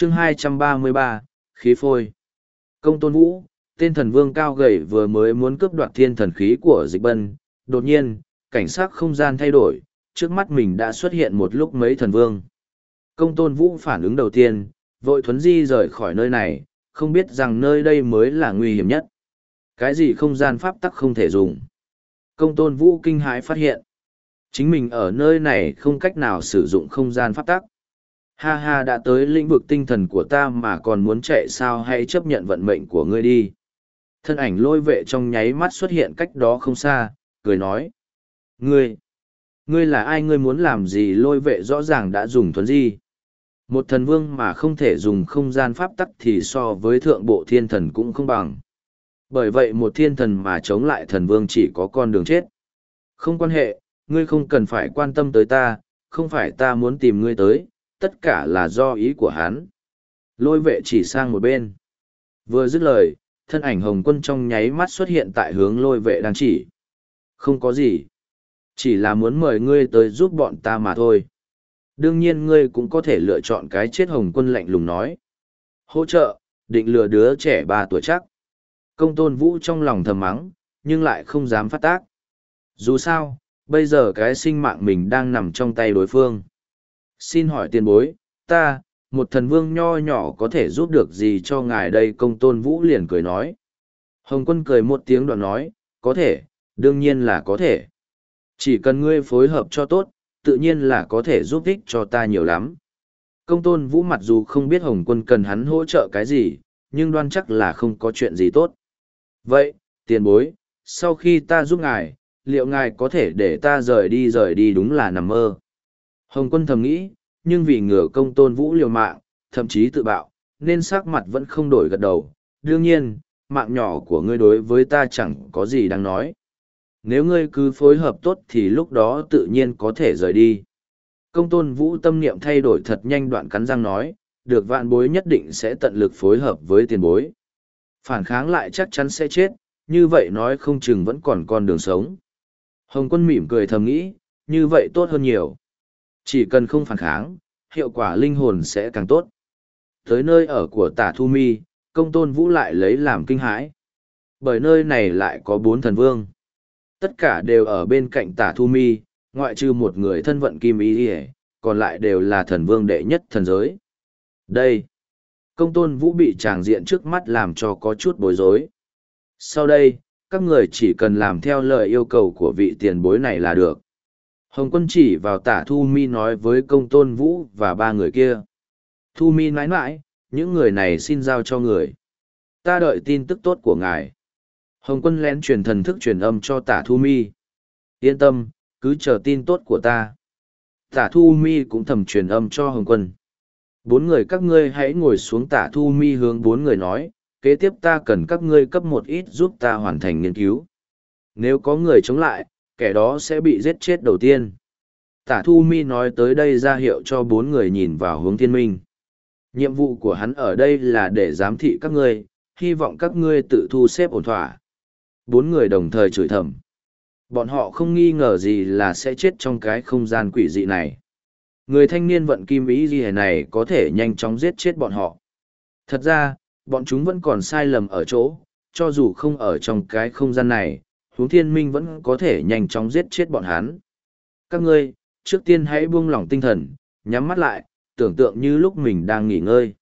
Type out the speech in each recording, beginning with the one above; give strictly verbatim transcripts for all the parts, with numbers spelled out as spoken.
chương hai trăm ba mươi ba, khí phôi. Công Tôn Vũ, tên thần vương cao gầy vừa mới muốn cướp đoạt thiên thần khí của Dịch Bân, đột nhiên, cảnh sắc không gian thay đổi, trước mắt mình đã xuất hiện một lúc mấy thần vương. Công Tôn Vũ phản ứng đầu tiên, vội thuấn di rời khỏi nơi này, không biết rằng nơi đây mới là nguy hiểm nhất. Cái gì không gian pháp tắc không thể dùng. Công Tôn Vũ kinh hãi phát hiện. Chính mình ở nơi này không cách nào sử dụng không gian pháp tắc. Ha ha, đã tới lĩnh vực tinh thần của ta mà còn muốn chạy sao, hãy chấp nhận vận mệnh của ngươi đi. Thân ảnh lôi vệ trong nháy mắt xuất hiện cách đó không xa, cười nói. Ngươi, ngươi là ai, ngươi muốn làm gì? Lôi vệ rõ ràng đã dùng thuấn di. Một thần vương mà không thể dùng không gian pháp tắc thì so với thượng bộ thiên thần cũng không bằng. Bởi vậy một thiên thần mà chống lại thần vương chỉ có con đường chết. Không quan hệ, ngươi không cần phải quan tâm tới ta, không phải ta muốn tìm ngươi tới, tất cả là do ý của hắn. Lôi vệ chỉ sang một bên. Vừa dứt lời, thân ảnh Hồng Quân trong nháy mắt xuất hiện tại hướng lôi vệ đang chỉ. Không có gì. Chỉ là muốn mời ngươi tới giúp bọn ta mà thôi. Đương nhiên ngươi cũng có thể lựa chọn cái chết. Hồng Quân lạnh lùng nói. Hỗ trợ, định lừa đứa trẻ ba tuổi chắc. Công Tôn Vũ trong lòng thầm mắng, nhưng lại không dám phát tác. Dù sao, bây giờ cái sinh mạng mình đang nằm trong tay đối phương. Xin hỏi tiền bối, ta, một thần vương nho nhỏ có thể giúp được gì cho ngài đây? Công Tôn Vũ liền cười nói. Hồng Quân cười một tiếng đoạn nói, có thể, đương nhiên là có thể. Chỉ cần ngươi phối hợp cho tốt, tự nhiên là có thể giúp ích cho ta nhiều lắm. Công Tôn Vũ mặc dù không biết Hồng Quân cần hắn hỗ trợ cái gì, nhưng đoan chắc là không có chuyện gì tốt. Vậy, tiền bối, sau khi ta giúp ngài, liệu ngài có thể để ta rời đi? Rời đi đúng là nằm mơ. Hồng Quân thầm nghĩ, nhưng vì ngừa Công Tôn Vũ liều mạng, thậm chí tự bạo, nên sắc mặt vẫn không đổi gật đầu. Đương nhiên, mạng nhỏ của ngươi đối với ta chẳng có gì đáng nói. Nếu ngươi cứ phối hợp tốt thì lúc đó tự nhiên có thể rời đi. Công Tôn Vũ tâm niệm thay đổi thật nhanh, đoạn cắn răng nói, được, vạn bối nhất định sẽ tận lực phối hợp với tiền bối. Phản kháng lại chắc chắn sẽ chết, như vậy nói không chừng vẫn còn con đường sống. Hồng Quân mỉm cười thầm nghĩ, như vậy tốt hơn nhiều. Chỉ cần không phản kháng, hiệu quả linh hồn sẽ càng tốt. Tới nơi ở của Tả Thu Mi, Công Tôn Vũ lại lấy làm kinh hãi. Bởi nơi này lại có bốn thần vương. Tất cả đều ở bên cạnh Tả Thu Mi, ngoại trừ một người thân vận kim y y, còn lại đều là thần vương đệ nhất thần giới. Đây, Công Tôn Vũ bị tràng diện trước mắt làm cho có chút bối rối. Sau đây, các người chỉ cần làm theo lời yêu cầu của vị tiền bối này là được. Hồng Quân chỉ vào Tả Thu Mi nói với Công Tôn Vũ và ba người kia. Thu Mi nãi nãi, những người này xin giao cho người. Ta đợi tin tức tốt của ngài. Hồng Quân lén truyền thần thức truyền âm cho Tả Thu Mi. Yên tâm, cứ chờ tin tốt của ta. Tả Thu Mi cũng thầm truyền âm cho Hồng Quân. Bốn người các ngươi hãy ngồi xuống. Tả Thu Mi hướng bốn người nói, kế tiếp ta cần các ngươi cấp một ít giúp ta hoàn thành nghiên cứu. Nếu có người chống lại, kẻ đó sẽ bị giết chết đầu tiên. Tả Thu Mi nói tới đây ra hiệu cho bốn người nhìn vào hướng Thiên Minh. Nhiệm vụ của hắn ở đây là để giám thị các ngươi, hy vọng các ngươi tự thu xếp ổn thỏa. Bốn người đồng thời chửi thầm. Bọn họ không nghi ngờ gì là sẽ chết trong cái không gian quỷ dị này. Người thanh niên vận kim ý gì này có thể nhanh chóng giết chết bọn họ. Thật ra, bọn chúng vẫn còn sai lầm ở chỗ, cho dù không ở trong cái không gian này, Hướng Thiên Minh vẫn có thể nhanh chóng giết chết bọn hắn. Các ngươi, trước tiên hãy buông lỏng tinh thần, nhắm mắt lại, tưởng tượng như lúc mình đang nghỉ ngơi.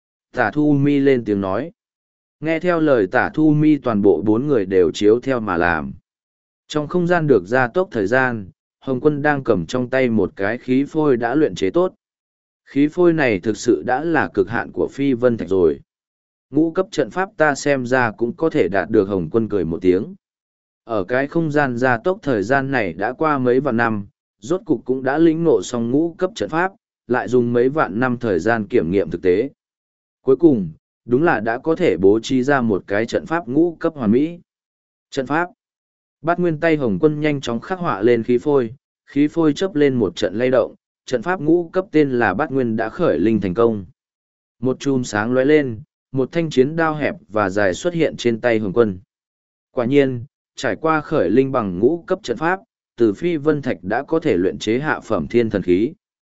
Tả Thu Mi lên tiếng nói. Nghe theo lời Tả Thu Mi, toàn bộ bốn người đều chiếu theo mà làm. Trong không gian được gia tốc thời gian, Hồng Quân đang cầm trong tay một cái khí phôi đã luyện chế tốt. Khí phôi này thực sự đã là cực hạn của phi vân thạch rồi. Ngũ cấp trận pháp ta xem ra cũng có thể đạt được. Hồng Quân cười một tiếng. Ở cái không gian gia tốc thời gian này đã qua mấy vạn năm, rốt cục cũng đã lĩnh ngộ xong ngũ cấp trận pháp, lại dùng mấy vạn năm thời gian kiểm nghiệm thực tế. Cuối cùng, đúng là đã có thể bố trí ra một cái trận pháp ngũ cấp hoàn mỹ. Trận pháp. Bát nguyên tay Hồng Quân nhanh chóng khắc họa lên khí phôi, khí phôi chớp lên một trận lay động, trận pháp ngũ cấp tên là Bát Nguyên đã khởi linh thành công. Một chùm sáng lóe lên, một thanh chiến đao hẹp và dài xuất hiện trên tay Hồng Quân. Quả nhiên, trải qua khởi linh bằng ngũ cấp trận pháp, từ phi vân thạch đã có thể luyện chế hạ phẩm thiên thần khí.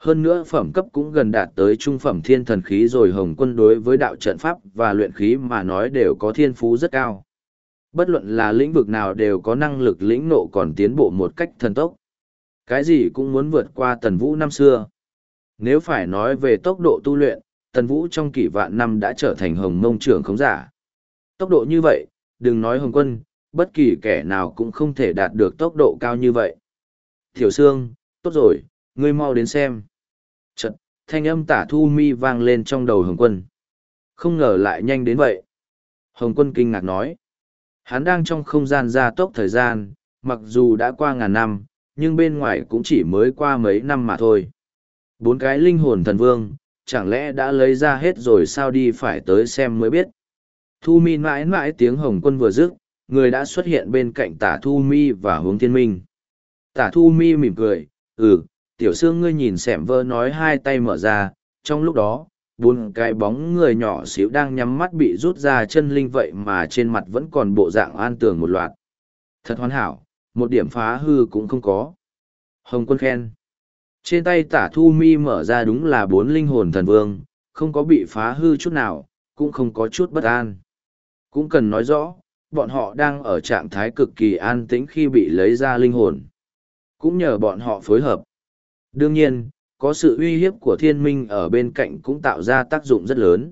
Hơn nữa phẩm cấp cũng gần đạt tới trung phẩm thiên thần khí rồi. Hồng Quân đối với đạo trận pháp và luyện khí mà nói đều có thiên phú rất cao. Bất luận là lĩnh vực nào đều có năng lực lĩnh nộ còn tiến bộ một cách thần tốc. Cái gì cũng muốn vượt qua Tần Vũ năm xưa. Nếu phải nói về tốc độ tu luyện, Tần Vũ trong kỷ vạn năm đã trở thành hồng mông trưởng khống giả. Tốc độ như vậy, đừng nói Hồng Quân, bất kỳ kẻ nào cũng không thể đạt được tốc độ cao như vậy. Tiểu Sương, tốt rồi, ngươi mau đến xem. Chật, thanh âm Tả Thu Mi vang lên trong đầu Hồng Quân. Không ngờ lại nhanh đến vậy. Hồng Quân kinh ngạc nói. Hắn đang trong không gian gia tốc thời gian, mặc dù đã qua ngàn năm, nhưng bên ngoài cũng chỉ mới qua mấy năm mà thôi. Bốn cái linh hồn thần vương, chẳng lẽ đã lấy ra hết rồi sao, đi phải tới xem mới biết. Thu Mi mãi mãi tiếng Hồng Quân vừa dứt, người đã xuất hiện bên cạnh Tả Thu Mi và Hướng Thiên Minh. Tả Thu Mi mỉm cười, ừ, Tiểu Sương ngươi nhìn xẻm vơ nói, hai tay mở ra, trong lúc đó, bốn cái bóng người nhỏ xíu đang nhắm mắt bị rút ra chân linh, vậy mà trên mặt vẫn còn bộ dạng an tường một loạt. Thật hoàn hảo, một điểm phá hư cũng không có. Hồng Quân khen. Trên tay Tả Thu Mi mở ra đúng là bốn linh hồn thần vương, không có bị phá hư chút nào, cũng không có chút bất an. Cũng cần nói rõ, bọn họ đang ở trạng thái cực kỳ an tĩnh khi bị lấy ra linh hồn. Cũng nhờ bọn họ phối hợp. Đương nhiên, có sự uy hiếp của thiên minh ở bên cạnh cũng tạo ra tác dụng rất lớn.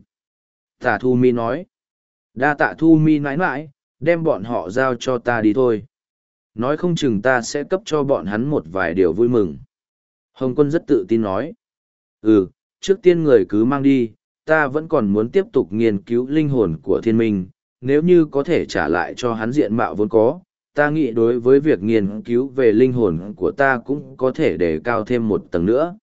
Tả Thu Mi nói. Đa tạ Thu Mi mãi mãi, đem bọn họ giao cho ta đi thôi. Nói không chừng ta sẽ cấp cho bọn hắn một vài điều vui mừng. Hồng Quân rất tự tin nói. Ừ, trước tiên người cứ mang đi, ta vẫn còn muốn tiếp tục nghiên cứu linh hồn của thiên minh, nếu như có thể trả lại cho hắn diện mạo vốn có, ta nghĩ đối với việc nghiên cứu về linh hồn của ta cũng có thể đề cao thêm một tầng nữa.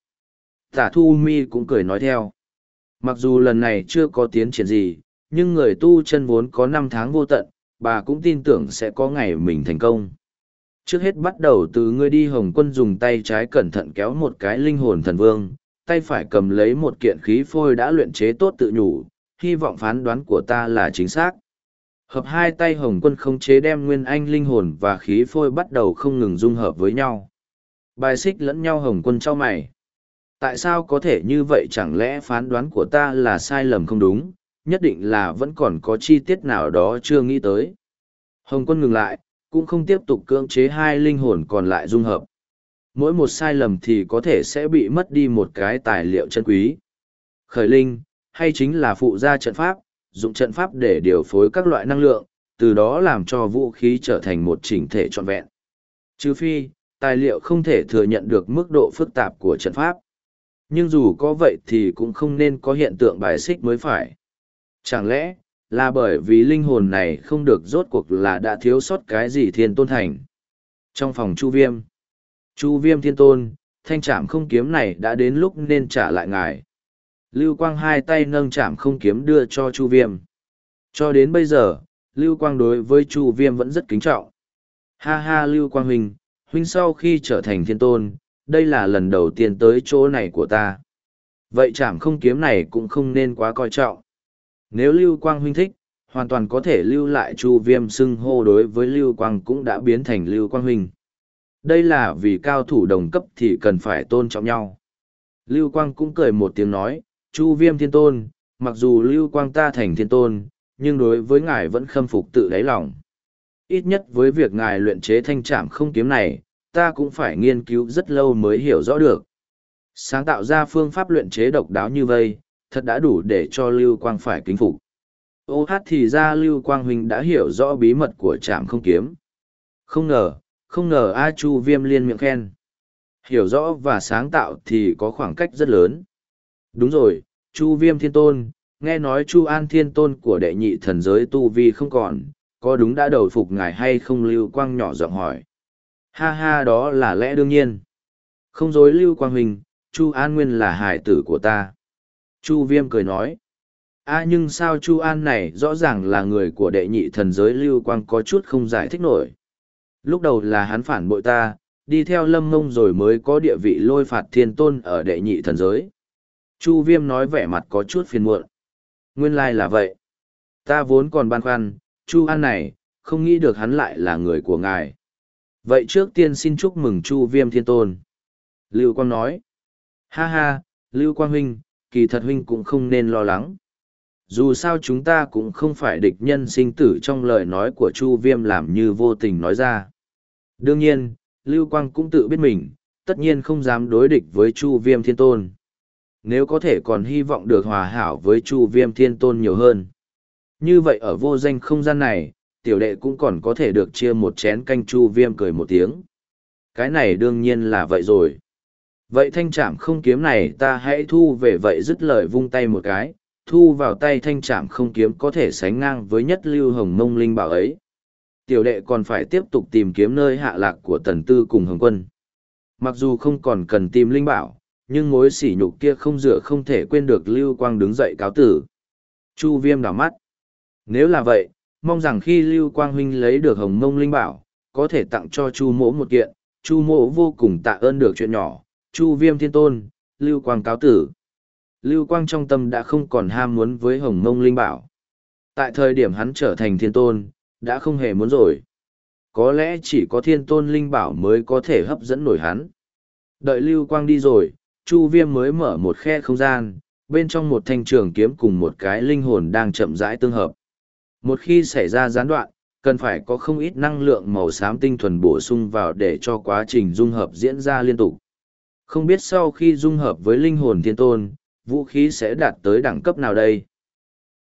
Tả Thu Mi cũng cười nói theo. Mặc dù lần này chưa có tiến triển gì, nhưng người tu chân vốn có năm tháng vô tận, bà cũng tin tưởng sẽ có ngày mình thành công. Trước hết bắt đầu từ ngươi đi. Hồng Quân dùng tay trái cẩn thận kéo một cái linh hồn thần vương, tay phải cầm lấy một kiện khí phôi đã luyện chế tốt, tự nhủ, hy vọng phán đoán của ta là chính xác. Hợp hai tay Hồng Quân khống chế đem nguyên anh linh hồn và khí phôi bắt đầu không ngừng dung hợp với nhau. Bài xích lẫn nhau. Hồng Quân chau mày. Tại sao có thể như vậy, chẳng lẽ phán đoán của ta là sai lầm không đúng, nhất định là vẫn còn có chi tiết nào đó chưa nghĩ tới. Hồng Quân ngừng lại, cũng không tiếp tục cưỡng chế hai linh hồn còn lại dung hợp. Mỗi một sai lầm thì có thể sẽ bị mất đi một cái tài liệu chân quý. Khởi linh, hay chính là phụ gia trận pháp, dụng trận pháp để điều phối các loại năng lượng, từ đó làm cho vũ khí trở thành một chỉnh thể trọn vẹn. Trừ phi, tài liệu không thể thừa nhận được mức độ phức tạp của trận pháp. Nhưng dù có vậy thì cũng không nên có hiện tượng bài xích mới phải. Chẳng lẽ, là bởi vì linh hồn này không được, rốt cuộc là đã thiếu sót cái gì thiên tôn thành. Trong phòng Chu Viêm, Chu Viêm thiên tôn, thanh trảm không kiếm này đã đến lúc nên trả lại ngài. Lưu Quang hai tay nâng trảm không kiếm đưa cho Chu Viêm. Cho đến bây giờ, Lưu Quang đối với Chu Viêm vẫn rất kính trọng. Ha ha Lưu Quang huynh, huynh sau khi trở thành thiên tôn, đây là lần đầu tiên tới chỗ này của ta. Vậy trảm không kiếm này cũng không nên quá coi trọng. Nếu Lưu Quang huynh thích, hoàn toàn có thể lưu lại. Chu Viêm xưng hô đối với Lưu Quang cũng đã biến thành Lưu Quang huynh. Đây là vì cao thủ đồng cấp thì cần phải tôn trọng nhau. Lưu Quang cũng cười một tiếng nói, Chu Viêm thiên tôn, mặc dù Lưu Quang ta thành thiên tôn, nhưng đối với ngài vẫn khâm phục tự đáy lòng. Ít nhất với việc ngài luyện chế thanh trảm không kiếm này, ta cũng phải nghiên cứu rất lâu mới hiểu rõ được. Sáng tạo ra phương pháp luyện chế độc đáo như vây, thật đã đủ để cho Lưu Quang phải kính phục. Ô hát thì ra Lưu Quang huynh đã hiểu rõ bí mật của trảm không kiếm. Không ngờ, không ngờ A Chu Viêm liên miệng khen. Hiểu rõ và sáng tạo thì có khoảng cách rất lớn. Đúng rồi, Chu Viêm thiên tôn, nghe nói Chu An thiên tôn của đệ nhị thần giới tu vi không còn, có đúng đã đầu phục ngài hay không? Lưu Quang nhỏ giọng hỏi. Ha ha, đó là lẽ đương nhiên. Không dối Lưu Quang huynh, Chu An nguyên là hài tử của ta. Chu Viêm cười nói. À nhưng sao Chu An này rõ ràng là người của đệ nhị thần giới? Lưu Quang có chút không giải thích nổi. Lúc đầu là hắn phản bội ta, đi theo Lâm Mông rồi mới có địa vị lôi phạt thiên tôn ở đệ nhị thần giới. Chu Viêm nói vẻ mặt có chút phiền muộn. Nguyên lai là vậy. Ta vốn còn băn khoăn, Chu An này, không nghĩ được hắn lại là người của ngài. Vậy trước tiên xin chúc mừng Chu Viêm thiên tôn. Lưu Quang nói. Ha ha, Lưu Quang huynh, kỳ thật huynh cũng không nên lo lắng. Dù sao chúng ta cũng không phải địch nhân sinh tử trong lời nói của Chu Viêm làm như vô tình nói ra. Đương nhiên, Lưu Quang cũng tự biết mình, tất nhiên không dám đối địch với Chu Viêm Thiên Tôn. Nếu có thể còn hy vọng được hòa hảo với Chu Viêm Thiên Tôn nhiều hơn. Như vậy ở vô danh không gian này, tiểu đệ cũng còn có thể được chia một chén canh. Chu Viêm cười một tiếng. Cái này đương nhiên là vậy rồi. Vậy thanh trảm không kiếm này ta hãy thu về. Vậy dứt lời vung tay một cái, thu vào tay thanh trảm không kiếm có thể sánh ngang với nhất lưu hồng mông linh bảo ấy. Tiểu đệ còn phải tiếp tục tìm kiếm nơi hạ lạc của Tần Tư cùng Hồng Quân. Mặc dù không còn cần tìm linh bảo, nhưng mối sỉ nhục kia không dựa không thể quên được. Lưu Quang đứng dậy cáo tử. Chu Viêm đảo mắt. Nếu là vậy, mong rằng khi Lưu Quang huynh lấy được hồng mông linh bảo, có thể tặng cho Chu mỗ một kiện. Chu mỗ vô cùng tạ ơn được chuyện nhỏ. Chu Viêm Thiên Tôn, Lưu Quang cáo tử. Lưu Quang trong tâm đã không còn ham muốn với hồng mông linh bảo. Tại thời điểm hắn trở thành thiên tôn, đã không hề muốn rồi. Có lẽ chỉ có thiên tôn linh bảo mới có thể hấp dẫn nổi hắn. Đợi Lưu Quang đi rồi, Chu Viêm mới mở một khe không gian, bên trong một thanh trường kiếm cùng một cái linh hồn đang chậm rãi tương hợp. Một khi xảy ra gián đoạn, cần phải có không ít năng lượng màu xám tinh thuần bổ sung vào để cho quá trình dung hợp diễn ra liên tục. Không biết sau khi dung hợp với linh hồn thiên tôn, vũ khí sẽ đạt tới đẳng cấp nào đây?